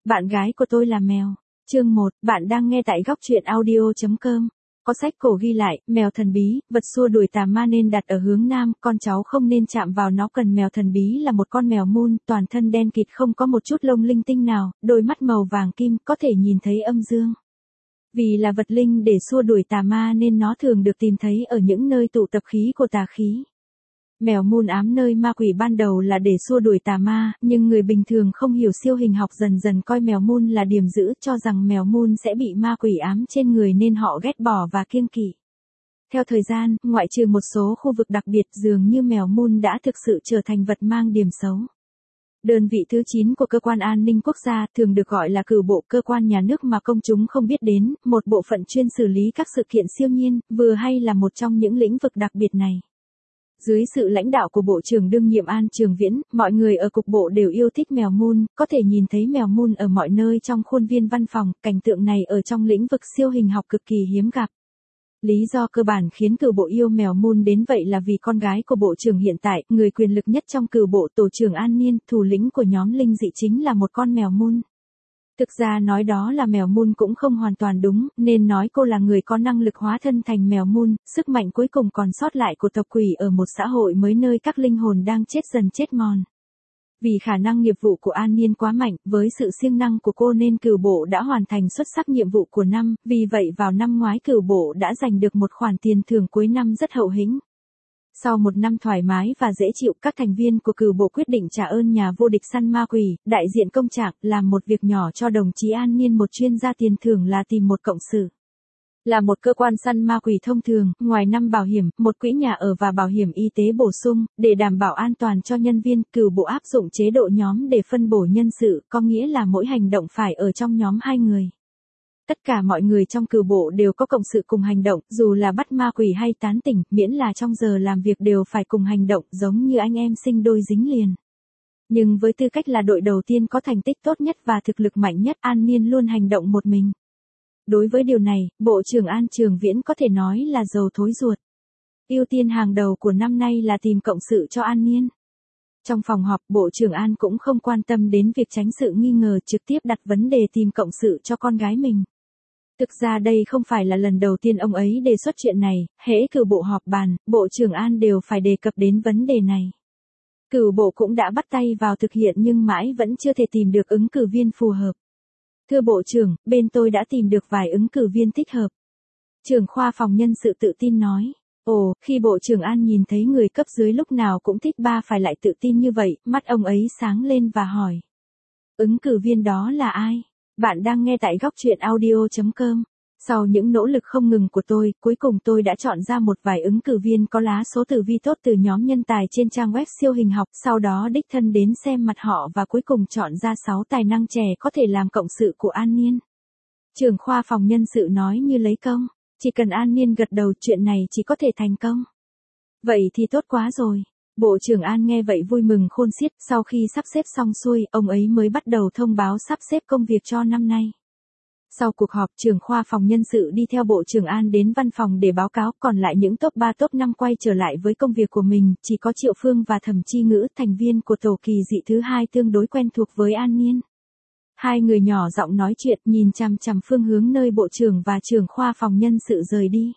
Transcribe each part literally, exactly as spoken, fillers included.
Bạn gái của tôi là mèo. Chương một, bạn đang nghe tại góc truyện audio chấm com. Có sách cổ ghi lại, mèo thần bí, vật xua đuổi tà ma nên đặt ở hướng nam, con cháu không nên chạm vào nó. Cần mèo thần bí là một con mèo mun, toàn thân đen kịt không có một chút lông linh tinh nào, đôi mắt màu vàng kim, có thể nhìn thấy âm dương. Vì là vật linh để xua đuổi tà ma nên nó thường được tìm thấy ở những nơi tụ tập khí của tà khí. Mèo mun ám nơi ma quỷ ban đầu là để xua đuổi tà ma, nhưng người bình thường không hiểu siêu hình học dần dần coi mèo mun là điểm dữ, cho rằng mèo mun sẽ bị ma quỷ ám trên người nên họ ghét bỏ và kiêng kỵ. Theo thời gian, ngoại trừ một số khu vực đặc biệt, dường như mèo mun đã thực sự trở thành vật mang điểm xấu. Đơn vị thứ chín của cơ quan an ninh quốc gia, thường được gọi là cửu bộ, cơ quan nhà nước mà công chúng không biết đến, một bộ phận chuyên xử lý các sự kiện siêu nhiên, vừa hay là một trong những lĩnh vực đặc biệt này. Dưới sự lãnh đạo của Bộ trưởng đương nhiệm An Trường Viễn, mọi người ở cục bộ đều yêu thích mèo mun, có thể nhìn thấy mèo mun ở mọi nơi trong khuôn viên văn phòng, cảnh tượng này ở trong lĩnh vực siêu hình học cực kỳ hiếm gặp. Lý do cơ bản khiến cửu bộ yêu mèo mun đến vậy là vì con gái của bộ trưởng hiện tại, người quyền lực nhất trong cửu bộ, tổ trưởng An Niên, thủ lĩnh của nhóm linh dị chính là một con mèo mun. Thực ra nói đó là mèo mun cũng không hoàn toàn đúng, nên nói cô là người có năng lực hóa thân thành mèo mun, sức mạnh cuối cùng còn sót lại của tộc quỷ ở một xã hội mới nơi các linh hồn đang chết dần chết mòn. Vì khả năng nghiệp vụ của An Niên quá mạnh, với sự siêng năng của cô nên cửu bộ đã hoàn thành xuất sắc nhiệm vụ của năm, vì vậy vào năm ngoái cửu bộ đã giành được một khoản tiền thưởng cuối năm rất hậu hĩnh. Sau một năm thoải mái và dễ chịu, các thành viên của cửu bộ quyết định trả ơn nhà vô địch săn ma quỷ, đại diện công trạng, làm một việc nhỏ cho đồng chí An Niên. Một chuyên gia tiền thưởng là tìm một cộng sự. Là một cơ quan săn ma quỷ thông thường, ngoài năm bảo hiểm, một quỹ nhà ở và bảo hiểm y tế bổ sung, để đảm bảo an toàn cho nhân viên, cửu bộ áp dụng chế độ nhóm để phân bổ nhân sự, có nghĩa là mỗi hành động phải ở trong nhóm hai người. Tất cả mọi người trong cửu bộ đều có cộng sự cùng hành động, dù là bắt ma quỷ hay tán tỉnh, miễn là trong giờ làm việc đều phải cùng hành động, giống như anh em sinh đôi dính liền. Nhưng với tư cách là đội đầu tiên có thành tích tốt nhất và thực lực mạnh nhất, An Niên luôn hành động một mình. Đối với điều này, Bộ trưởng An Trường Viễn có thể nói là dầu thối ruột. Ưu tiên hàng đầu của năm nay là tìm cộng sự cho An Niên. Trong phòng họp, Bộ trưởng An cũng không quan tâm đến việc tránh sự nghi ngờ, trực tiếp đặt vấn đề tìm cộng sự cho con gái mình. Thực ra đây không phải là lần đầu tiên ông ấy đề xuất chuyện này, hễ cửu bộ họp bàn, Bộ trưởng An đều phải đề cập đến vấn đề này. Cửu bộ cũng đã bắt tay vào thực hiện nhưng mãi vẫn chưa thể tìm được ứng cử viên phù hợp. Thưa Bộ trưởng, bên tôi đã tìm được vài ứng cử viên thích hợp. Trưởng khoa phòng nhân sự tự tin nói. Ồ, khi Bộ trưởng An nhìn thấy người cấp dưới lúc nào cũng thích ba phải lại tự tin như vậy, mắt ông ấy sáng lên và hỏi. Ứng cử viên đó là ai? Bạn đang nghe tại góc truyện audio chấm com. Sau những nỗ lực không ngừng của tôi, cuối cùng tôi đã chọn ra một vài ứng cử viên có lá số tử vi tốt từ nhóm nhân tài trên trang web siêu hình học, sau đó đích thân đến xem mặt họ và cuối cùng chọn ra sáu tài năng trẻ có thể làm cộng sự của An Niên. Trưởng khoa phòng nhân sự nói như lấy công, chỉ cần An Niên gật đầu chuyện này chỉ có thể thành công. Vậy thì tốt quá rồi. Bộ trưởng An nghe vậy vui mừng khôn xiết, sau khi sắp xếp xong xuôi, ông ấy mới bắt đầu thông báo sắp xếp công việc cho năm nay. Sau cuộc họp, trưởng khoa phòng nhân sự đi theo Bộ trưởng An đến văn phòng để báo cáo, còn lại những top ba top năm quay trở lại với công việc của mình, chỉ có Triệu Phương và Thẩm Chi Ngữ, thành viên của tổ kỳ dị thứ hai tương đối quen thuộc với An Niên. Hai người nhỏ giọng nói chuyện, nhìn chằm chằm phương hướng nơi Bộ trưởng và trưởng khoa phòng nhân sự rời đi.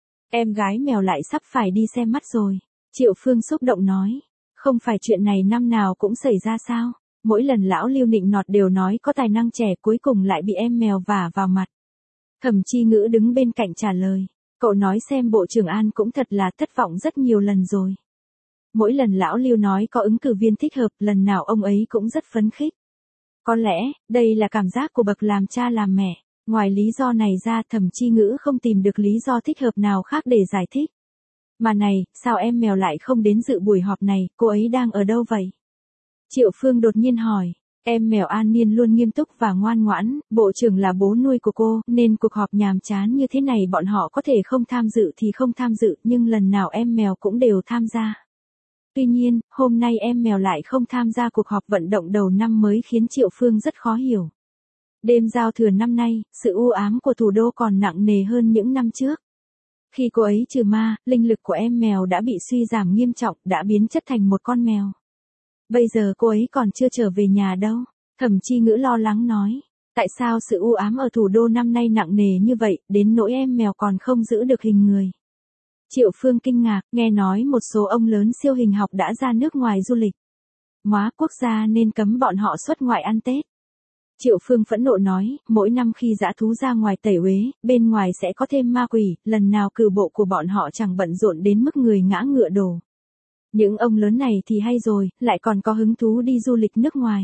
Em gái mèo lại sắp phải đi xem mắt rồi. Triệu Phương xúc động nói, không phải chuyện này năm nào cũng xảy ra sao? Mỗi lần lão Lưu nịnh nọt đều nói có tài năng trẻ, cuối cùng lại bị em mèo vả vào mặt. Thẩm Chi Ngữ đứng bên cạnh trả lời, cậu nói xem Bộ trưởng An cũng thật là thất vọng rất nhiều lần rồi. Mỗi lần lão Lưu nói có ứng cử viên thích hợp, lần nào ông ấy cũng rất phấn khích. Có lẽ, đây là cảm giác của bậc làm cha làm mẹ. Ngoài lý do này ra, Thẩm Chi Ngữ không tìm được lý do thích hợp nào khác để giải thích. Mà này, sao em mèo lại không đến dự buổi họp này, cô ấy đang ở đâu vậy? Triệu Phương đột nhiên hỏi, em mèo An Niên luôn nghiêm túc và ngoan ngoãn, Bộ trưởng là bố nuôi của cô, nên cuộc họp nhàm chán như thế này bọn họ có thể không tham dự thì không tham dự, nhưng lần nào em mèo cũng đều tham gia. Tuy nhiên, hôm nay em mèo lại không tham gia cuộc họp vận động đầu năm mới khiến Triệu Phương rất khó hiểu. Đêm giao thừa năm nay, sự u ám của thủ đô còn nặng nề hơn những năm trước. Khi cô ấy trừ ma, linh lực của em mèo đã bị suy giảm nghiêm trọng, đã biến chất thành một con mèo. Bây giờ cô ấy còn chưa trở về nhà đâu. Thẩm Chi Ngữ lo lắng nói. Tại sao sự u ám ở thủ đô năm nay nặng nề như vậy, đến nỗi em mèo còn không giữ được hình người. Triệu Phương kinh ngạc, nghe nói một số ông lớn siêu hình học đã ra nước ngoài du lịch. Móa quốc gia nên cấm bọn họ xuất ngoại ăn Tết. Triệu Phương phẫn nộ nói, mỗi năm khi dã thú ra ngoài tẩy uế, bên ngoài sẽ có thêm ma quỷ, lần nào cử bộ của bọn họ chẳng bận rộn đến mức người ngã ngựa đổ. Những ông lớn này thì hay rồi, lại còn có hứng thú đi du lịch nước ngoài.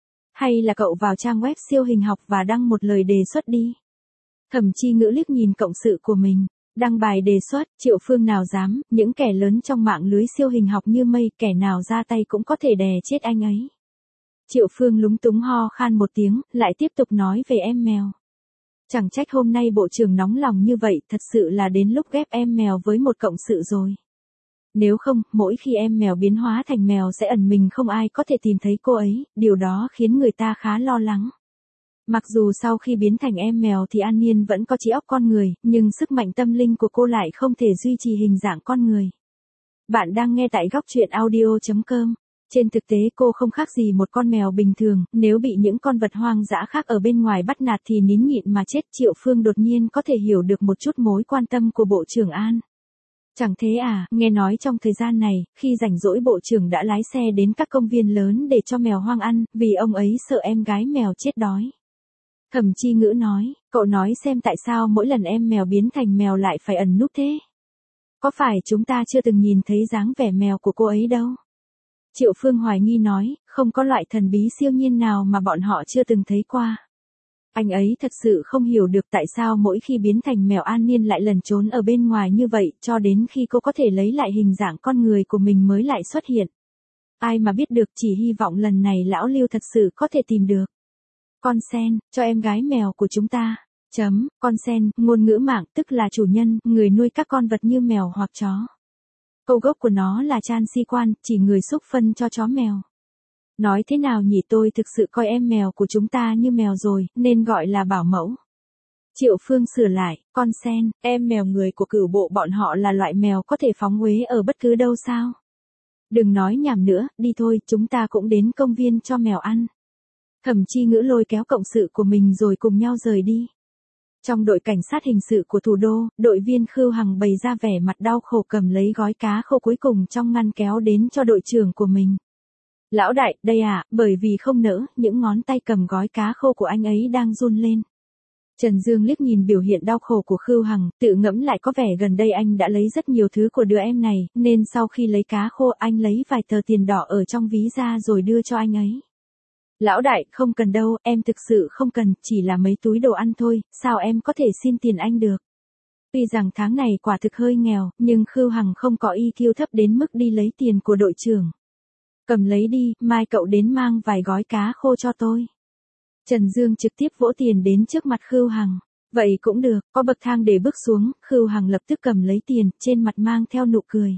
Hay là cậu vào trang web siêu hình học và đăng một lời đề xuất đi. Thẩm Chi Ngữ liếc nhìn cộng sự của mình. Đăng bài đề xuất, Triệu Phương nào dám, những kẻ lớn trong mạng lưới siêu hình học như mây, kẻ nào ra tay cũng có thể đè chết anh ấy. Triệu Phương lúng túng ho khan một tiếng, lại tiếp tục nói về em mèo. Chẳng trách hôm nay bộ trưởng nóng lòng như vậy, thật sự là đến lúc ghép em mèo với một cộng sự rồi. Nếu không, mỗi khi em mèo biến hóa thành mèo sẽ ẩn mình không ai có thể tìm thấy cô ấy, điều đó khiến người ta khá lo lắng. Mặc dù sau khi biến thành em mèo thì An Nhiên vẫn có trí óc con người, nhưng sức mạnh tâm linh của cô lại không thể duy trì hình dạng con người. Bạn đang nghe tại góc truyện audio chấm com. Trên thực tế cô không khác gì một con mèo bình thường, nếu bị những con vật hoang dã khác ở bên ngoài bắt nạt thì nín nhịn mà chết. Triệu Phương đột nhiên có thể hiểu được một chút mối quan tâm của Bộ trưởng An. Chẳng thế à, nghe nói trong thời gian này, khi rảnh rỗi Bộ trưởng đã lái xe đến các công viên lớn để cho mèo hoang ăn, vì ông ấy sợ em gái mèo chết đói. Thẩm Chi Ngữ nói, cậu nói xem tại sao mỗi lần em mèo biến thành mèo lại phải ẩn núp thế? Có phải chúng ta chưa từng nhìn thấy dáng vẻ mèo của cô ấy đâu? Triệu Phương hoài nghi nói, không có loại thần bí siêu nhiên nào mà bọn họ chưa từng thấy qua. Anh ấy thật sự không hiểu được tại sao mỗi khi biến thành mèo An Nhiên lại lẩn trốn ở bên ngoài như vậy, cho đến khi cô có thể lấy lại hình dạng con người của mình mới lại xuất hiện. Ai mà biết được, chỉ hy vọng lần này lão Lưu thật sự có thể tìm được. Con sen, cho em gái mèo của chúng ta. Chấm, con sen, ngôn ngữ mạng tức là chủ nhân, người nuôi các con vật như mèo hoặc chó. Câu gốc của nó là chan si quan, chỉ người xúc phân cho chó mèo. Nói thế nào nhỉ, tôi thực sự coi em mèo của chúng ta như mèo rồi, nên gọi là bảo mẫu. Triệu Phương sửa lại, con sen, em mèo người của cửu bộ bọn họ là loại mèo có thể phóng uế ở bất cứ đâu sao? Đừng nói nhảm nữa, đi thôi, chúng ta cũng đến công viên cho mèo ăn. Thẩm Chi Ngữ lôi kéo cộng sự của mình rồi cùng nhau rời đi. Trong đội cảnh sát hình sự của thủ đô, đội viên Khưu Hằng bày ra vẻ mặt đau khổ cầm lấy gói cá khô cuối cùng trong ngăn kéo đến cho đội trưởng của mình. Lão đại, đây à, bởi vì không nỡ, những ngón tay cầm gói cá khô của anh ấy đang run lên. Trần Dương liếc nhìn biểu hiện đau khổ của Khưu Hằng, tự ngẫm lại có vẻ gần đây anh đã lấy rất nhiều thứ của đứa em này, nên sau khi lấy cá khô anh lấy vài tờ tiền đỏ ở trong ví ra rồi đưa cho anh ấy. Lão đại, không cần đâu, em thực sự không cần, chỉ là mấy túi đồ ăn thôi, sao em có thể xin tiền anh được. Tuy rằng tháng này quả thực hơi nghèo, nhưng Khưu Hằng không có i kiu thấp đến mức đi lấy tiền của đội trưởng. Cầm lấy đi, mai cậu đến mang vài gói cá khô cho tôi. Trần Dương trực tiếp vỗ tiền đến trước mặt Khưu Hằng. Vậy cũng được, có bậc thang để bước xuống, Khưu Hằng lập tức cầm lấy tiền, trên mặt mang theo nụ cười.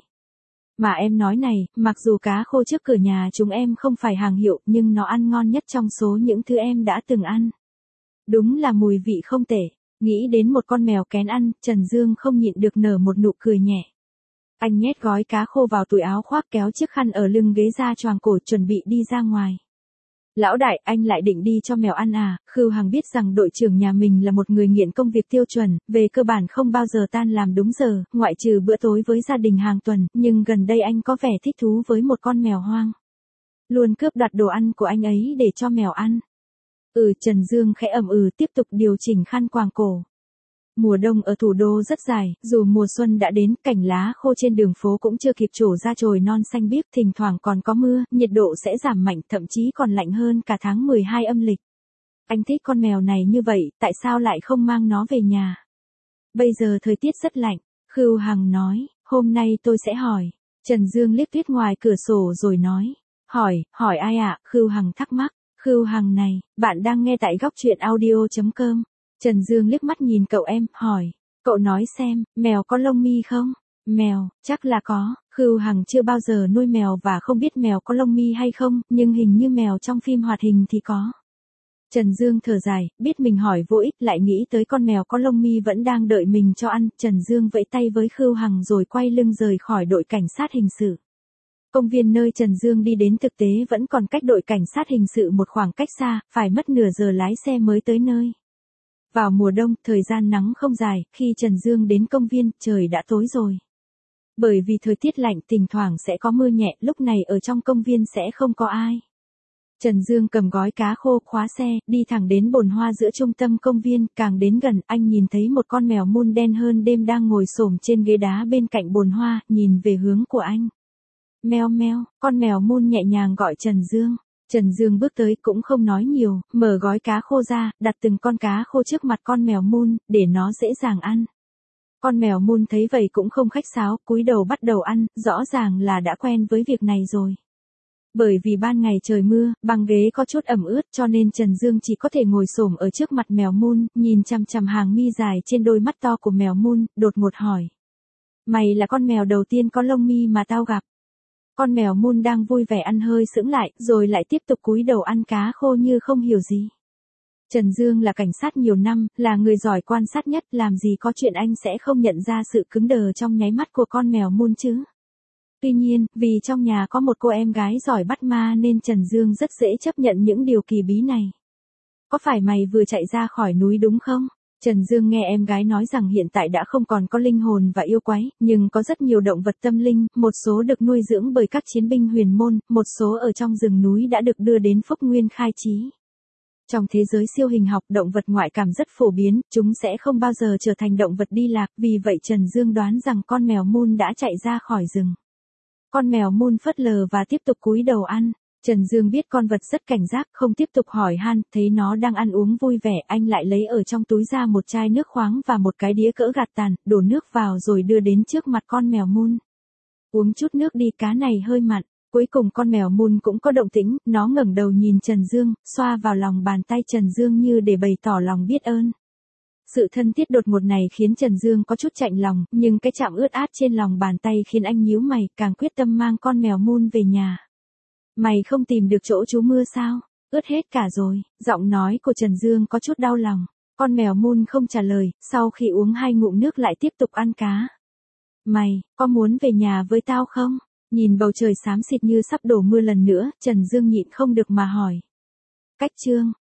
Mà em nói này, mặc dù cá khô trước cửa nhà chúng em không phải hàng hiệu, nhưng nó ăn ngon nhất trong số những thứ em đã từng ăn. Đúng là mùi vị không tệ. Nghĩ đến một con mèo kén ăn, Trần Dương không nhịn được nở một nụ cười nhẹ. Anh nhét gói cá khô vào túi áo khoác, kéo chiếc khăn ở lưng ghế ra choàng cổ chuẩn bị đi ra ngoài. Lão đại, anh lại định đi cho mèo ăn à? Khưu Hằng biết rằng đội trưởng nhà mình là một người nghiện công việc tiêu chuẩn, về cơ bản không bao giờ tan làm đúng giờ, ngoại trừ bữa tối với gia đình hàng tuần, nhưng gần đây anh có vẻ thích thú với một con mèo hoang. Luôn cướp đoạt đồ ăn của anh ấy để cho mèo ăn. Ừ, Trần Dương khẽ ậm ừ tiếp tục điều chỉnh khăn quàng cổ. Mùa đông ở thủ đô rất dài, dù mùa xuân đã đến, cành lá khô trên đường phố cũng chưa kịp trổ ra chồi non xanh biếc, thỉnh thoảng còn có mưa, nhiệt độ sẽ giảm mạnh, thậm chí còn lạnh hơn cả tháng mười hai âm lịch. Anh thích con mèo này như vậy, tại sao lại không mang nó về nhà? Bây giờ thời tiết rất lạnh, Khưu Hằng nói, hôm nay tôi sẽ hỏi. Trần Dương liếc tuyết ngoài cửa sổ rồi nói, hỏi, hỏi ai ạ? Khưu Hằng thắc mắc, Khưu Hằng này, bạn đang nghe tại góc truyện audio chấm com. Trần Dương liếc mắt nhìn cậu em, hỏi, cậu nói xem, mèo có lông mi không? Mèo, chắc là có, Khưu Hằng chưa bao giờ nuôi mèo và không biết mèo có lông mi hay không, nhưng hình như mèo trong phim hoạt hình thì có. Trần Dương thở dài, biết mình hỏi vô ích, lại nghĩ tới con mèo có lông mi vẫn đang đợi mình cho ăn, Trần Dương vẫy tay với Khưu Hằng rồi quay lưng rời khỏi đội cảnh sát hình sự. Công viên nơi Trần Dương đi đến thực tế vẫn còn cách đội cảnh sát hình sự một khoảng cách xa, phải mất nửa giờ lái xe mới tới nơi. Vào mùa đông, thời gian nắng không dài, khi Trần Dương đến công viên, trời đã tối rồi. Bởi vì thời tiết lạnh thỉnh thoảng sẽ có mưa nhẹ, lúc này ở trong công viên sẽ không có ai. Trần Dương cầm gói cá khô, khóa xe, đi thẳng đến bồn hoa giữa trung tâm công viên, càng đến gần, anh nhìn thấy một con mèo mun đen hơn đêm đang ngồi xổm trên ghế đá bên cạnh bồn hoa, nhìn về hướng của anh. Meo meo, con mèo mun nhẹ nhàng gọi Trần Dương. Trần Dương bước tới cũng không nói nhiều, mở gói cá khô ra, đặt từng con cá khô trước mặt con mèo mun, để nó dễ dàng ăn. Con mèo mun thấy vậy cũng không khách sáo, cúi đầu bắt đầu ăn, rõ ràng là đã quen với việc này rồi. Bởi vì ban ngày trời mưa, băng ghế có chút ẩm ướt cho nên Trần Dương chỉ có thể ngồi xổm ở trước mặt mèo mun, nhìn chằm chằm hàng mi dài trên đôi mắt to của mèo mun, đột ngột hỏi. Mày là con mèo đầu tiên có lông mi mà tao gặp. Con mèo mun đang vui vẻ ăn hơi sững lại, rồi lại tiếp tục cúi đầu ăn cá khô như không hiểu gì. Trần Dương là cảnh sát nhiều năm, là người giỏi quan sát nhất, làm gì có chuyện anh sẽ không nhận ra sự cứng đờ trong nháy mắt của con mèo mun chứ. Tuy nhiên, vì trong nhà có một cô em gái giỏi bắt ma nên Trần Dương rất dễ chấp nhận những điều kỳ bí này. Có phải mày vừa chạy ra khỏi núi đúng không? Trần Dương nghe em gái nói rằng hiện tại đã không còn có linh hồn và yêu quái, nhưng có rất nhiều động vật tâm linh, một số được nuôi dưỡng bởi các chiến binh huyền môn, một số ở trong rừng núi đã được đưa đến Phúc Nguyên khai trí. Trong thế giới siêu hình học, động vật ngoại cảm rất phổ biến, chúng sẽ không bao giờ trở thành động vật đi lạc, vì vậy Trần Dương đoán rằng con mèo mun đã chạy ra khỏi rừng. Con mèo mun phớt lờ và tiếp tục cúi đầu ăn. Trần Dương biết con vật rất cảnh giác, không tiếp tục hỏi han, thấy nó đang ăn uống vui vẻ, anh lại lấy ở trong túi ra một chai nước khoáng và một cái đĩa cỡ gạt tàn, đổ nước vào rồi đưa đến trước mặt con mèo mun. Uống chút nước đi, cá này hơi mặn. Cuối cùng con mèo mun cũng có động tĩnh, nó ngẩng đầu nhìn Trần Dương, xoa vào lòng bàn tay Trần Dương như để bày tỏ lòng biết ơn. Sự thân thiết đột ngột này khiến Trần Dương có chút chạnh lòng, nhưng cái chạm ướt át trên lòng bàn tay khiến anh nhíu mày, càng quyết tâm mang con mèo mun về nhà. Mày không tìm được chỗ trú mưa sao? Ướt hết cả rồi. Giọng nói của Trần Dương có chút đau lòng. Con mèo mun không trả lời, sau khi uống hai ngụm nước lại tiếp tục ăn cá. Mày, có muốn về nhà với tao không? Nhìn bầu trời xám xịt như sắp đổ mưa lần nữa, Trần Dương nhịn không được mà hỏi. Cách chương